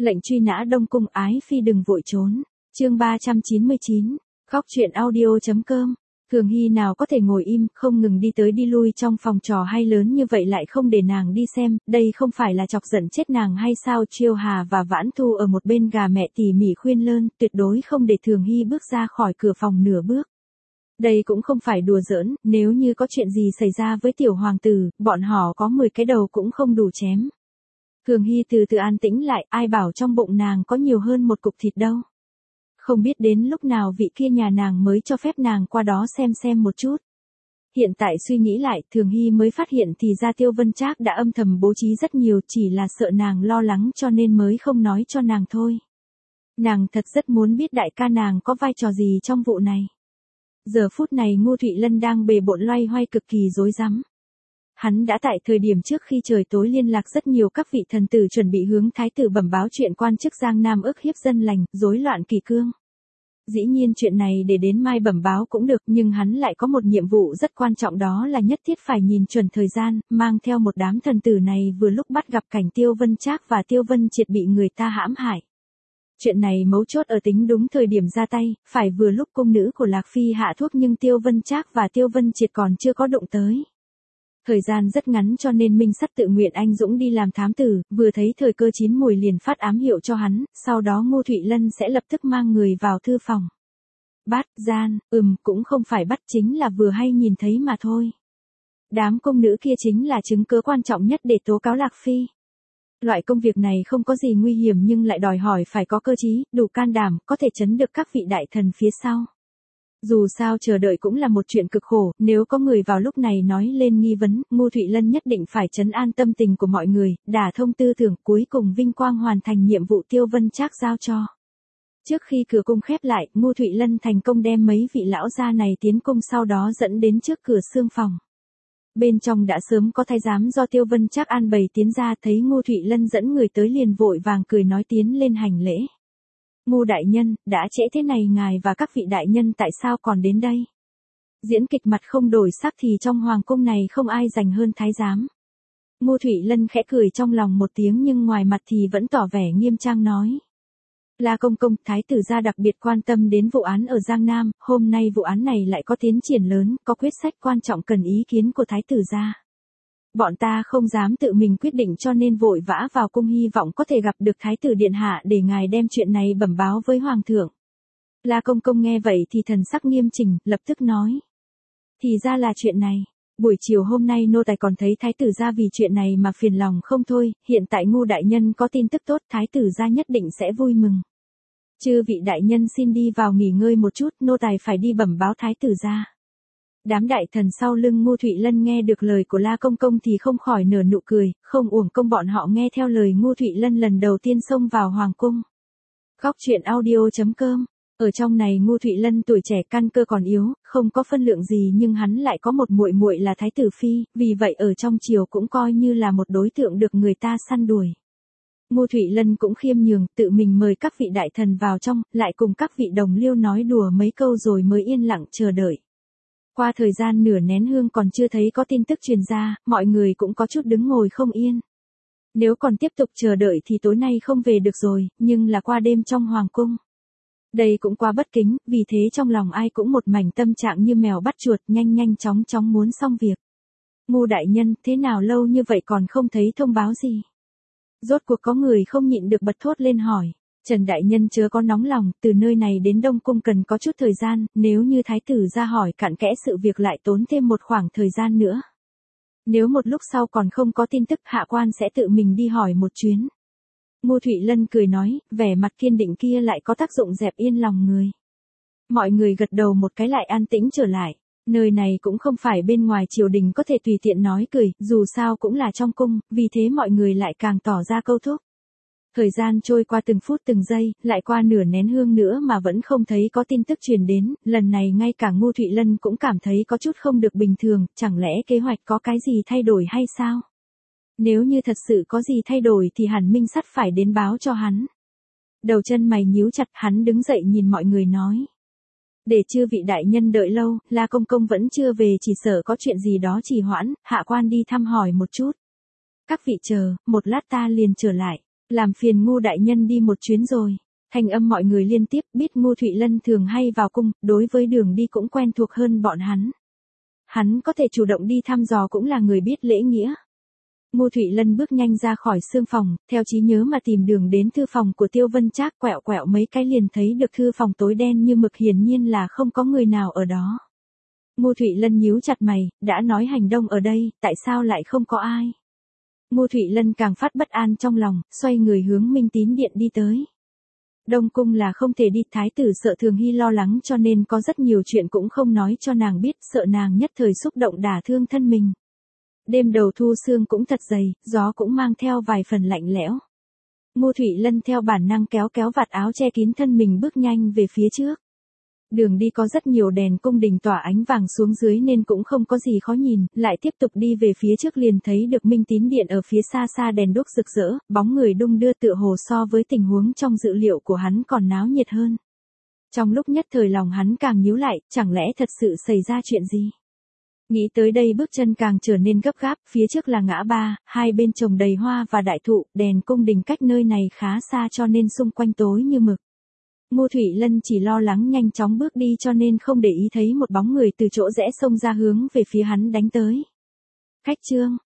Lệnh truy nã Đông Cung, ái phi đừng vội trốn. Chương 399. Góc truyện audio.com. Thường Hy nào có thể ngồi im, không ngừng đi tới đi lui trong phòng trò hay lớn như vậy lại không để nàng đi xem, đây không phải là chọc giận chết nàng hay sao? Chiêu Hà và Vãn Thu ở một bên gà mẹ tỉ mỉ khuyên lơn, tuyệt đối không để Thường Hy bước ra khỏi cửa phòng nửa bước. Đây cũng không phải đùa giỡn, nếu như có chuyện gì xảy ra với tiểu hoàng tử, bọn họ có 10 cái đầu cũng không đủ chém. Thường Hy từ từ an tĩnh lại, ai bảo trong bụng nàng có nhiều hơn một cục thịt đâu. Không biết đến lúc nào vị kia nhà nàng mới cho phép nàng qua đó xem một chút. Hiện tại suy nghĩ lại, Thường Hy mới phát hiện thì ra Tiêu Vân Trác đã âm thầm bố trí rất nhiều, chỉ là sợ nàng lo lắng cho nên mới không nói cho nàng thôi. Nàng thật rất muốn biết đại ca nàng có vai trò gì trong vụ này. Giờ phút này Ngô Thụy Lân đang bề bộn loay hoay cực kỳ rối rắm. Hắn đã tại thời điểm trước khi trời tối liên lạc rất nhiều các vị thần tử chuẩn bị hướng thái tử bẩm báo chuyện quan chức Giang Nam ức hiếp dân lành, rối loạn kỷ cương. Dĩ nhiên chuyện này để đến mai bẩm báo cũng được, nhưng hắn lại có một nhiệm vụ rất quan trọng, đó là nhất thiết phải nhìn chuẩn thời gian, mang theo một đám thần tử này vừa lúc bắt gặp cảnh Tiêu Vân Trác và Tiêu Vân Triệt bị người ta hãm hại. Chuyện này mấu chốt ở tính đúng thời điểm ra tay, phải vừa lúc cung nữ của Lạc Phi hạ thuốc nhưng Tiêu Vân Trác và Tiêu Vân Triệt còn chưa có đụng tới. Thời gian rất ngắn cho nên Minh Sắt tự nguyện anh dũng đi làm thám tử, vừa thấy thời cơ chín mùi liền phát ám hiệu cho hắn, sau đó Ngô Thụy Lân sẽ lập tức mang người vào thư phòng. Bắt gian, cũng không phải bắt, chính là vừa hay nhìn thấy mà thôi. Đám công nữ kia chính là chứng cứ quan trọng nhất để tố cáo Lạc Phi. Loại công việc này không có gì nguy hiểm nhưng lại đòi hỏi phải có cơ trí, đủ can đảm, có thể trấn được các vị đại thần phía sau. Dù sao chờ đợi cũng là một chuyện cực khổ, nếu có người vào lúc này nói lên nghi vấn, Ngô Thụy Lân nhất định phải trấn an tâm tình của mọi người, đả thông tư tưởng, cuối cùng vinh quang hoàn thành nhiệm vụ Tiêu Vân Trác giao cho. Trước khi cửa cung khép lại, Ngô Thụy Lân thành công đem mấy vị lão gia này tiến cung, sau đó dẫn đến trước cửa xương phòng. Bên trong đã sớm có thái giám do Tiêu Vân Trác an bày tiến ra, thấy Ngô Thụy Lân dẫn người tới liền vội vàng cười nói tiến lên hành lễ. Ngô đại nhân, đã trễ thế này ngài và các vị đại nhân tại sao còn đến đây? Diễn kịch mặt không đổi sắc thì trong hoàng cung này không ai giành hơn thái giám. Ngô Thụy Lân khẽ cười trong lòng một tiếng nhưng ngoài mặt thì vẫn tỏ vẻ nghiêm trang nói. La công công, thái tử gia đặc biệt quan tâm đến vụ án ở Giang Nam, hôm nay vụ án này lại có tiến triển lớn, có quyết sách quan trọng cần ý kiến của thái tử gia. Bọn ta không dám tự mình quyết định cho nên vội vã vào cung, hy vọng có thể gặp được thái tử điện hạ để ngài đem chuyện này bẩm báo với hoàng thượng. La công công nghe vậy thì thần sắc nghiêm chỉnh, lập tức nói. Thì ra là chuyện này. Buổi chiều hôm nay nô tài còn thấy thái tử gia vì chuyện này mà phiền lòng không thôi, hiện tại Ngô đại nhân có tin tức tốt, thái tử gia nhất định sẽ vui mừng. Chư vị đại nhân xin đi vào nghỉ ngơi một chút, nô tài phải đi bẩm báo thái tử gia. Đám đại thần sau lưng Ngô Thụy Lân nghe được lời của La công công thì không khỏi nở nụ cười, không uổng công bọn họ nghe theo lời Ngô Thụy Lân lần đầu tiên xông vào hoàng cung. Góc truyện audio.com. Ở trong này Ngô Thụy Lân tuổi trẻ căn cơ còn yếu, không có phân lượng gì nhưng hắn lại có một muội muội là thái tử phi, vì vậy ở trong triều cũng coi như là một đối tượng được người ta săn đuổi. Ngô Thụy Lân cũng khiêm nhường, tự mình mời các vị đại thần vào trong, lại cùng các vị đồng liêu nói đùa mấy câu rồi mới yên lặng chờ đợi. Qua thời gian nửa nén hương còn chưa thấy có tin tức truyền ra, mọi người cũng có chút đứng ngồi không yên. Nếu còn tiếp tục chờ đợi thì tối nay không về được rồi, nhưng là qua đêm trong hoàng cung. Đây cũng quá bất kính, vì thế trong lòng ai cũng một mảnh tâm trạng như mèo bắt chuột, nhanh chóng muốn xong việc. Ngô đại nhân, thế nào lâu như vậy còn không thấy thông báo gì? Rốt cuộc có người không nhịn được bật thốt lên hỏi. Trần đại nhân chớ có nóng lòng, từ nơi này đến Đông Cung cần có chút thời gian, nếu như thái tử ra hỏi cặn kẽ sự việc lại tốn thêm một khoảng thời gian nữa. Nếu một lúc sau còn không có tin tức, hạ quan sẽ tự mình đi hỏi một chuyến. Ngô Thụy Lân cười nói, vẻ mặt kiên định kia lại có tác dụng dẹp yên lòng người. Mọi người gật đầu một cái lại an tĩnh trở lại. Nơi này cũng không phải bên ngoài triều đình có thể tùy tiện nói cười, dù sao cũng là trong cung, vì thế mọi người lại càng tỏ ra câu thúc. Thời gian trôi qua từng phút từng giây, lại qua nửa nén hương nữa mà vẫn không thấy có tin tức truyền đến, lần này ngay cả Ngô Thụy Lân cũng cảm thấy có chút không được bình thường, chẳng lẽ kế hoạch có cái gì thay đổi hay sao? Nếu như thật sự có gì thay đổi thì hẳn Minh Sắt phải đến báo cho hắn. Đầu chân mày nhíu chặt, hắn đứng dậy nhìn mọi người nói. Để chư vị đại nhân đợi lâu, La công công vẫn chưa về, chỉ sợ có chuyện gì đó trì hoãn, hạ quan đi thăm hỏi một chút. Các vị chờ, một lát ta liền trở lại. Làm phiền Ngô đại nhân đi một chuyến rồi. Thanh âm mọi người liên tiếp, biết Ngô Thụy Lân thường hay vào cung, đối với đường đi cũng quen thuộc hơn bọn hắn. Hắn có thể chủ động đi thăm dò cũng là người biết lễ nghĩa. Ngô Thụy Lân bước nhanh ra khỏi xương phòng, theo trí nhớ mà tìm đường đến thư phòng của Tiêu Vân Trác, quẹo quẹo mấy cái liền thấy được thư phòng tối đen như mực, hiển nhiên là không có người nào ở đó. Ngô Thụy Lân nhíu chặt mày, đã nói hành đông ở đây, tại sao lại không có ai? Ngô Thụy Lân càng phát bất an trong lòng, xoay người hướng Minh Tín Điện đi tới. Đông cung là không thể đi, thái tử sợ Thường Hy lo lắng cho nên có rất nhiều chuyện cũng không nói cho nàng biết, sợ nàng nhất thời xúc động đả thương thân mình. Đêm đầu thu sương cũng thật dày, gió cũng mang theo vài phần lạnh lẽo. Ngô Thụy Lân theo bản năng kéo kéo vạt áo che kín thân mình, bước nhanh về phía trước. Đường đi có rất nhiều đèn cung đình tỏa ánh vàng xuống dưới nên cũng không có gì khó nhìn, lại tiếp tục đi về phía trước liền thấy được Minh Tín Điện ở phía xa xa đèn đuốc rực rỡ, bóng người đung đưa tựa hồ so với tình huống trong dự liệu của hắn còn náo nhiệt hơn. Trong lúc nhất thời lòng hắn càng nhíu lại, chẳng lẽ thật sự xảy ra chuyện gì? Nghĩ tới đây bước chân càng trở nên gấp gáp, phía trước là ngã ba, hai bên trồng đầy hoa và đại thụ, đèn cung đình cách nơi này khá xa cho nên xung quanh tối như mực. Ngô Thụy Lân chỉ lo lắng nhanh chóng bước đi cho nên không để ý thấy một bóng người từ chỗ rẽ xông ra hướng về phía hắn đánh tới. Khách Trương,